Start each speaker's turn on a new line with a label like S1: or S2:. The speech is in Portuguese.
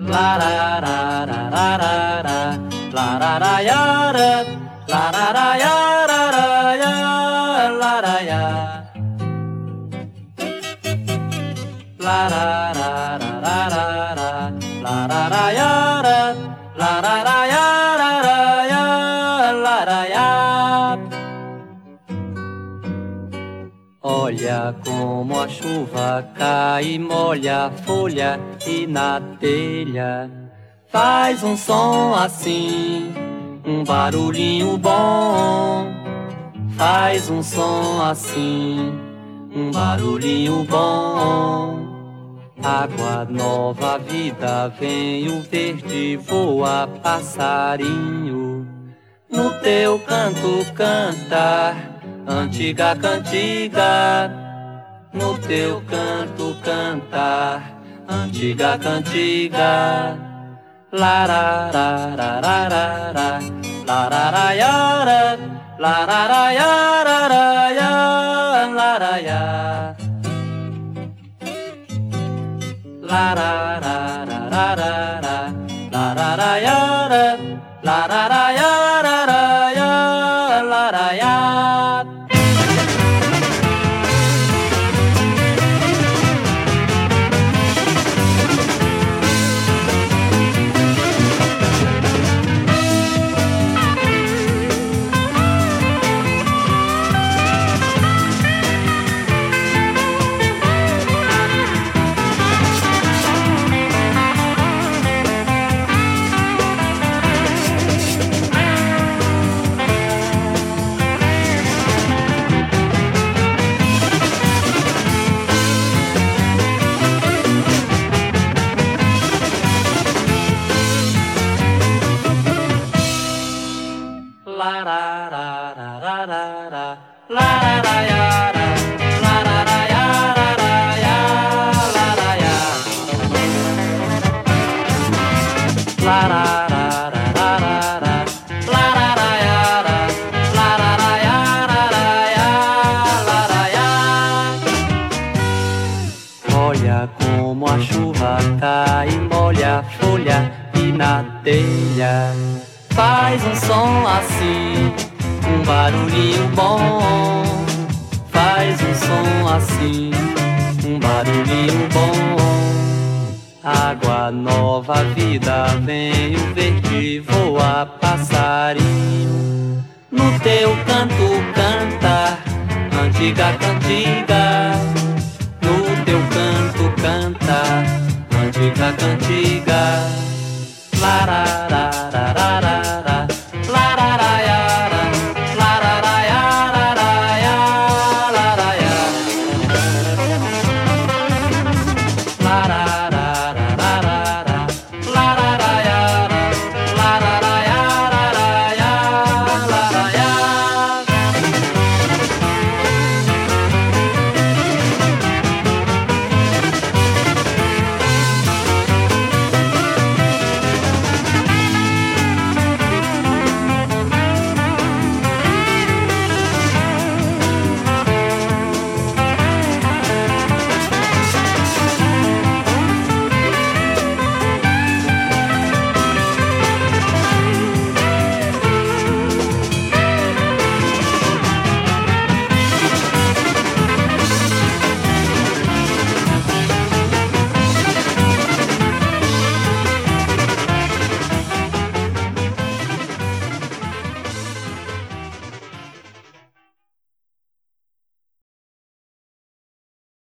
S1: Larararararara, lararaiara, lararaiararaia, laraia. Larararararara, lararaiara, lararaiararaia, laraia. Olha como a chuva cai e molha a folha e na telha faz um som assim, um barulhinho bom. Faz um som assim, um barulhinho bom. Água nova, vida vem, o verde voa, passarinho. No teu canto canta, antiga cantiga. No teu canto canta, antiga cantiga. Larararararara, lararaiara, lararaiararaia, laraia. Larararararara, lararaiara, lararaiararaia, laraia. Olha como a chuva cai e molha a folha e na telha faz um som assim, um barulhinho bom. Faz um som assim, um barulhinho bom. Água nova, vida vem, o verde voa, passarinho. No teu canto canta, antiga cantiga. No teu canto canta, antiga cantiga. Larará.